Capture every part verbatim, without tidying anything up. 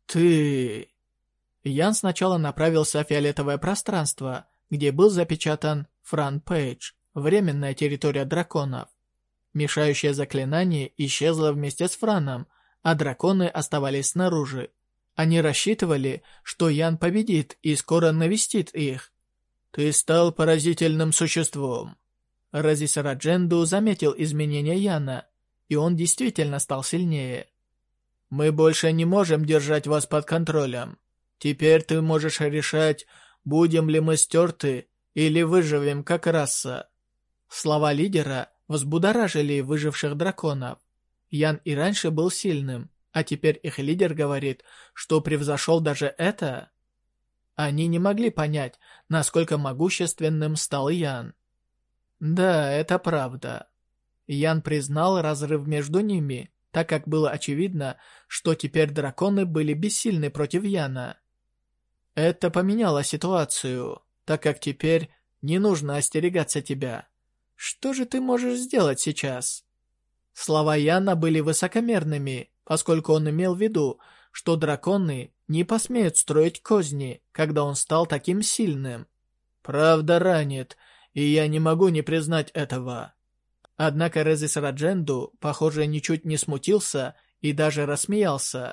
Ты... Ян сначала направился в фиолетовое пространство, где был запечатан Фран Пейдж, временная территория драконов. Мешающее заклинание исчезло вместе с Франом, а драконы оставались снаружи. Они рассчитывали, что Ян победит и скоро навестит их. «Ты стал поразительным существом». Разис Радженду заметил изменения Яна, и он действительно стал сильнее. «Мы больше не можем держать вас под контролем. Теперь ты можешь решать, будем ли мы стерты или выживем как раса». Слова лидера взбудоражили выживших драконов. Ян и раньше был сильным, а теперь их лидер говорит, что превзошел даже это. Они не могли понять, насколько могущественным стал Ян. Да, это правда. Ян признал разрыв между ними, так как было очевидно, что теперь драконы были бессильны против Яна. Это поменяло ситуацию, так как теперь не нужно остерегаться тебя. Что же ты можешь сделать сейчас? Слова Яна были высокомерными, поскольку он имел в виду, что драконы не посмеют строить козни, когда он стал таким сильным. Правда ранит, и я не могу не признать этого. Однако Резис Радженду, похоже, ничуть не смутился и даже рассмеялся.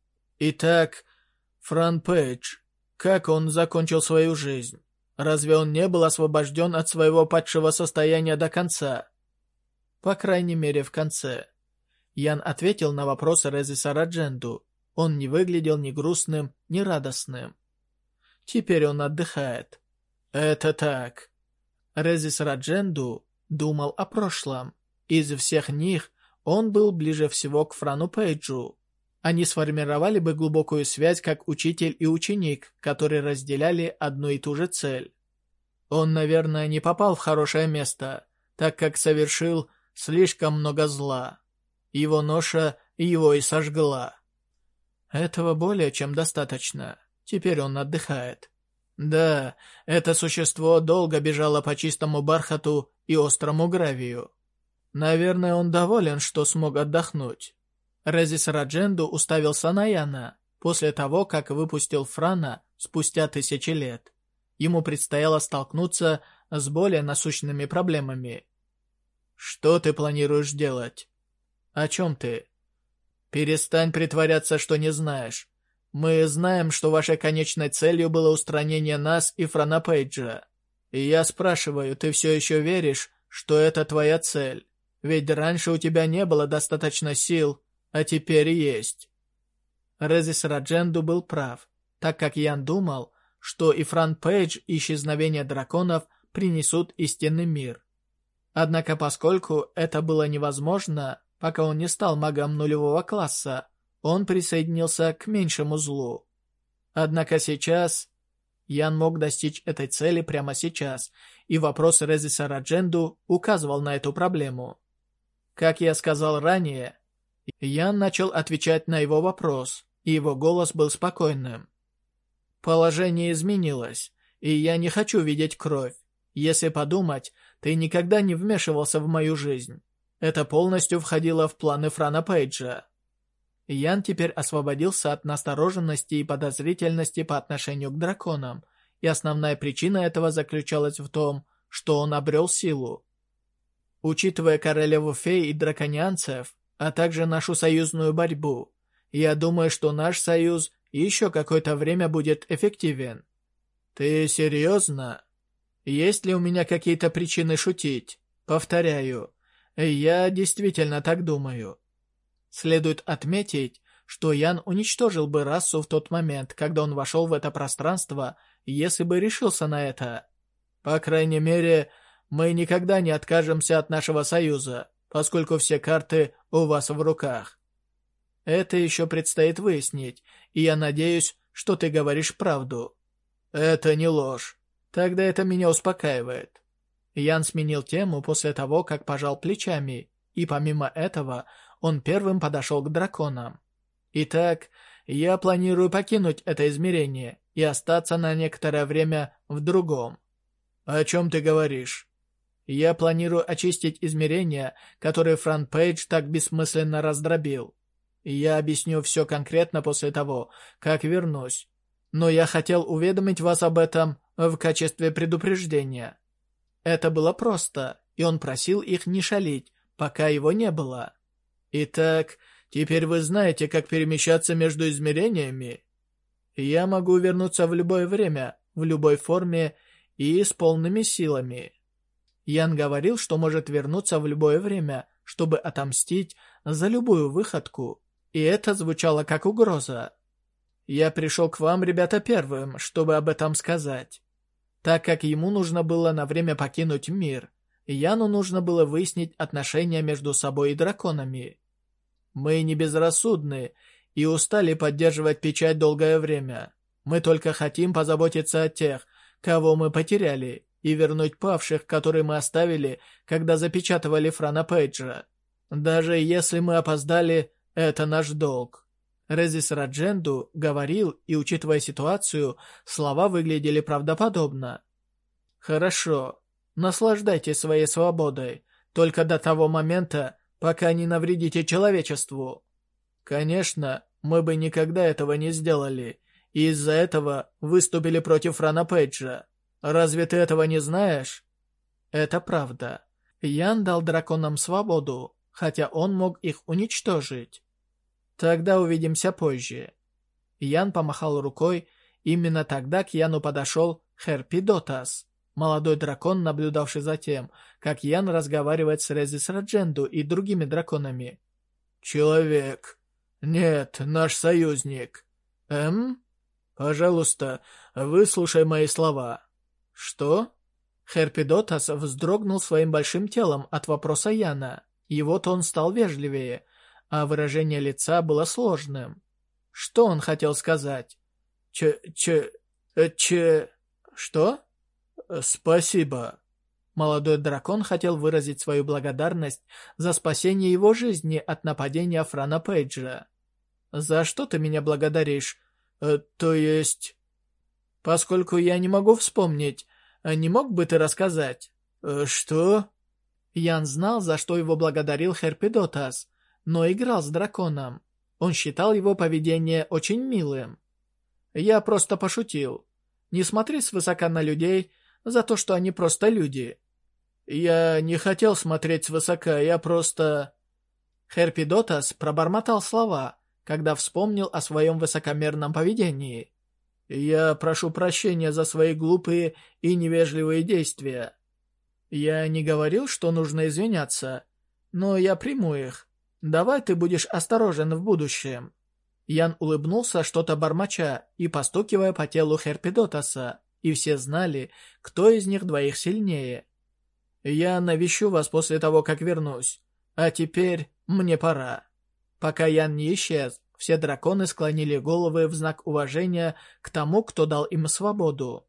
Итак, Фран Пейдж, как он закончил свою жизнь? Разве он не был освобожден от своего падшего состояния до конца? По крайней мере, в конце. Ян ответил на вопрос Резиса Радженду. Он не выглядел ни грустным, ни радостным. Теперь он отдыхает. Это так. Резис Радженду думал о прошлом. Из всех них он был ближе всего к Франу Пейджу. Они сформировали бы глубокую связь как учитель и ученик, которые разделяли одну и ту же цель. Он, наверное, не попал в хорошее место, так как совершил слишком много зла. Его ноша его и сожгла. Этого более чем достаточно. Теперь он отдыхает. Да, это существо долго бежало по чистому бархату и острому гравию. Наверное, он доволен, что смог отдохнуть. Резис Радженду уставился на Яна после того, как выпустил Франа спустя тысячи лет. Ему предстояло столкнуться с более насущными проблемами. «Что ты планируешь делать?» «О чем ты?» «Перестань притворяться, что не знаешь. Мы знаем, что вашей конечной целью было устранение нас и Франа Пейджа. И я спрашиваю, ты все еще веришь, что это твоя цель? Ведь раньше у тебя не было достаточно сил, а теперь есть». Резис Радженду был прав, так как Ян думал, что и Фран Пейдж и исчезновение драконов принесут истинный мир. Однако, поскольку это было невозможно, пока он не стал магом нулевого класса, он присоединился к меньшему злу. Однако сейчас Ян мог достичь этой цели прямо сейчас, и вопрос Резиса Радженду указывал на эту проблему. Как я сказал ранее, Ян начал отвечать на его вопрос, и его голос был спокойным. Положение изменилось, и я не хочу видеть кровь. Если подумать, ты никогда не вмешивался в мою жизнь. Это полностью входило в планы Франа Пейджа. Ян теперь освободился от настороженности и подозрительности по отношению к драконам, и основная причина этого заключалась в том, что он обрел силу. Учитывая королеву фей и драконианцев, а также нашу союзную борьбу, я думаю, что наш союз еще какое-то время будет эффективен. Ты серьезно? Есть ли у меня какие-то причины шутить? Повторяю, я действительно так думаю. Следует отметить, что Ян уничтожил бы расу в тот момент, когда он вошел в это пространство, если бы решился на это. По крайней мере, мы никогда не откажемся от нашего союза, поскольку все карты у вас в руках. Это еще предстоит выяснить, и я надеюсь, что ты говоришь правду. Это не ложь. Тогда это меня успокаивает. Ян сменил тему после того, как пожал плечами, и помимо этого он первым подошел к драконам. Итак, я планирую покинуть это измерение и остаться на некоторое время в другом. О чем ты говоришь? Я планирую очистить измерения, которые Фран Пейдж так бессмысленно раздробил. Я объясню все конкретно после того, как вернусь. Но я хотел уведомить вас об этом в качестве предупреждения. Это было просто, и он просил их не шалить, пока его не было. Итак, теперь вы знаете, как перемещаться между измерениями? Я могу вернуться в любое время, в любой форме и с полными силами. Ян говорил, что может вернуться в любое время, чтобы отомстить за любую выходку, и это звучало как угроза. Я пришел к вам, ребята, первым, чтобы об этом сказать. Так как ему нужно было на время покинуть мир, Яну нужно было выяснить отношения между собой и драконами. Мы не безрассудны и устали поддерживать печать долгое время. Мы только хотим позаботиться о тех, кого мы потеряли, и вернуть павших, которые мы оставили, когда запечатывали Франа Пейджа. Даже если мы опоздали, это наш долг. Резис Радженду говорил, и, учитывая ситуацию, слова выглядели правдоподобно. Хорошо, наслаждайтесь своей свободой, только до того момента, пока не навредите человечеству. Конечно, мы бы никогда этого не сделали, и из-за этого выступили против Франа Пейджа. Разве ты этого не знаешь? Это правда. Ян дал драконам свободу, хотя он мог их уничтожить. Тогда увидимся позже. Ян помахал рукой. Именно тогда к Яну подошел Херпидотас, молодой дракон, наблюдавший за тем, как Ян разговаривает с Резис Радженду и другими драконами. «Человек. Нет, наш союзник. Эм? Пожалуйста, выслушай мои слова». «Что?» Херпидотас вздрогнул своим большим телом от вопроса Яна. Его тон стал вежливее, а выражение лица было сложным. Что он хотел сказать? Ч... ч... ч... Что? Спасибо. Молодой дракон хотел выразить свою благодарность за спасение его жизни от нападения Франа Пейджа. «За что ты меня благодаришь? Э, то есть...» «Поскольку я не могу вспомнить, не мог бы ты рассказать?» э, «Что?» Ян знал, за что его благодарил Херпидотас, но играл с драконом. Он считал его поведение очень милым. «Я просто пошутил. Не смотри свысока на людей за то, что они просто люди». «Я не хотел смотреть свысока, я просто...» Херпидотас пробормотал слова, когда вспомнил о своем высокомерном поведении. «Я прошу прощения за свои глупые и невежливые действия. Я не говорил, что нужно извиняться, но я приму их. Давай ты будешь осторожен в будущем». Ян улыбнулся, что-то бормоча и постукивая по телу Херпидотаса, и все знали, кто из них двоих сильнее. «Я навещу вас после того, как вернусь. А теперь мне пора». Пока Ян не исчез, все драконы склонили головы в знак уважения к тому, кто дал им свободу.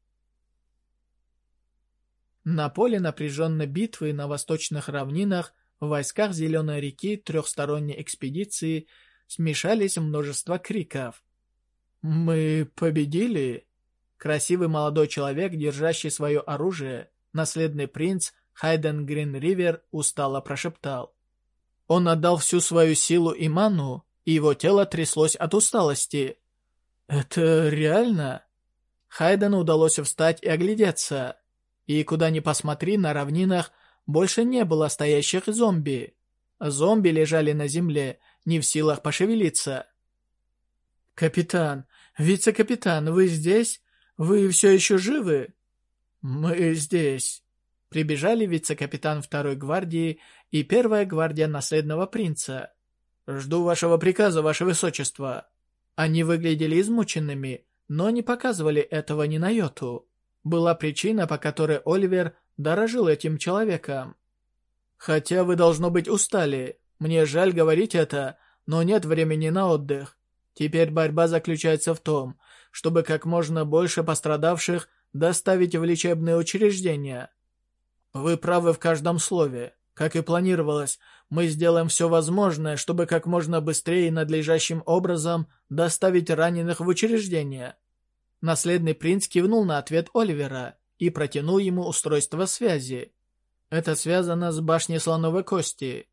На поле напряженной битвы на восточных равнинах в войсках Зеленой реки трехсторонней экспедиции смешались множество криков. «Мы победили!» Красивый молодой человек, держащий свое оружие, наследный принц Хайден Гринривер, устало прошептал. Он отдал всю свою силу и ману, и его тело тряслось от усталости. «Это реально?» Хайдену удалось встать и оглядеться. И куда ни посмотри, на равнинах больше не было стоящих зомби. Зомби лежали на земле, не в силах пошевелиться. «Капитан, вице-капитан, вы здесь? Вы все еще живы?» «Мы здесь». Прибежали вице-капитан второй гвардии и первая гвардия наследного принца. «Жду вашего приказа, ваше высочество». Они выглядели измученными, но не показывали этого ни на йоту. Была причина, по которой Оливер дорожил этим человеком. «Хотя вы, должно быть, устали. Мне жаль говорить это, но нет времени на отдых. Теперь борьба заключается в том, чтобы как можно больше пострадавших доставить в лечебные учреждения». «Вы правы в каждом слове. Как и планировалось, мы сделаем все возможное, чтобы как можно быстрее и надлежащим образом доставить раненых в учреждение». Наследный принц кивнул на ответ Оливера и протянул ему устройство связи. «Это связано с башней слоновой кости.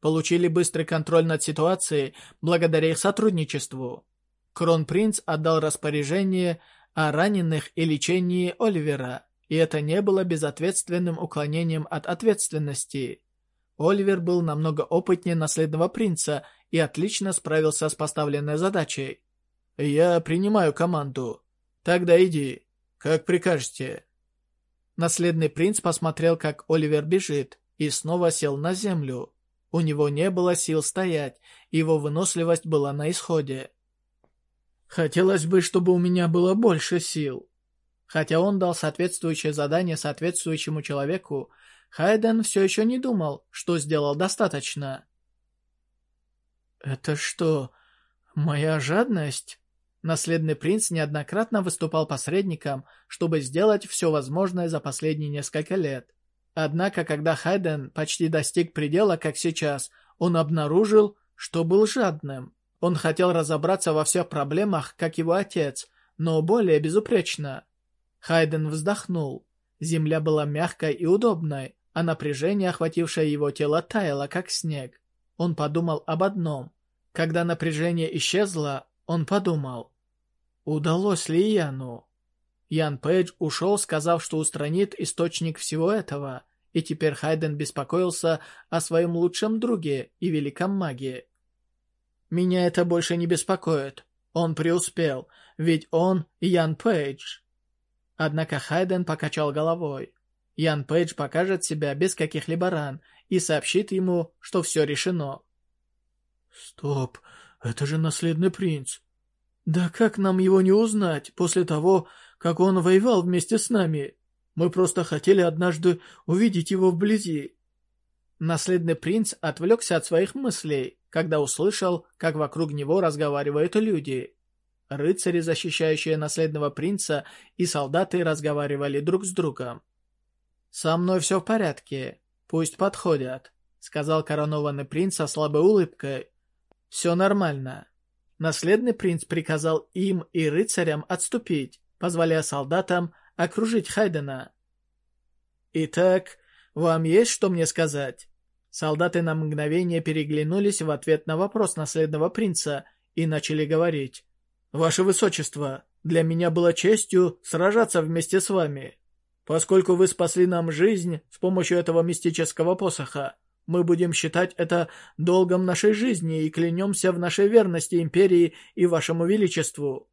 получили быстрый контроль над ситуацией благодаря их сотрудничеству. Кронпринц отдал распоряжение о раненых и лечении Оливера, и это не было безответственным уклонением от ответственности. Оливер был намного опытнее наследного принца и отлично справился с поставленной задачей. «Я принимаю команду. Тогда иди, как прикажете». Наследный принц посмотрел, как Оливер бежит, и снова сел на землю. У него не было сил стоять, его выносливость была на исходе. «Хотелось бы, чтобы у меня было больше сил». Хотя он дал соответствующее задание соответствующему человеку, Хайден все еще не думал, что сделал достаточно. «Это что, моя жадность?» Наследный принц неоднократно выступал посредником, чтобы сделать все возможное за последние несколько лет. Однако, когда Хайден почти достиг предела, как сейчас, он обнаружил, что был жадным. Он хотел разобраться во всех проблемах, как его отец, но более безупречно. Хайден вздохнул. Земля была мягкой и удобной, а напряжение, охватившее его тело, таяло, как снег. Он подумал об одном. Когда напряжение исчезло, он подумал: удалось ли Яну? Ян Пейдж ушел, сказав, что устранит источник всего этого, и теперь Хайден беспокоился о своем лучшем друге и великом маге. «Меня это больше не беспокоит. Он преуспел, ведь он Ян Пейдж». Однако Хайден покачал головой. Ян Пейдж покажет себя без каких-либо ран и сообщит ему, что все решено. «Стоп, это же наследный принц. Да как нам его не узнать после того, как он воевал вместе с нами? Мы просто хотели однажды увидеть его вблизи». Наследный принц отвлекся от своих мыслей, когда услышал, как вокруг него разговаривают люди. Рыцари, защищающие наследного принца, и солдаты разговаривали друг с другом. «Со мной все в порядке. Пусть подходят», — сказал коронованный принц со слабой улыбкой. «Все нормально». Наследный принц приказал им и рыцарям отступить, позволяя солдатам окружить Хайдена. «Итак, вам есть что мне сказать?» Солдаты на мгновение переглянулись в ответ на вопрос наследного принца и начали говорить. «Ваше Высочество, для меня было честью сражаться вместе с вами. Поскольку вы спасли нам жизнь с помощью этого мистического посоха, мы будем считать это долгом нашей жизни и клянемся в нашей верности империи и вашему величеству».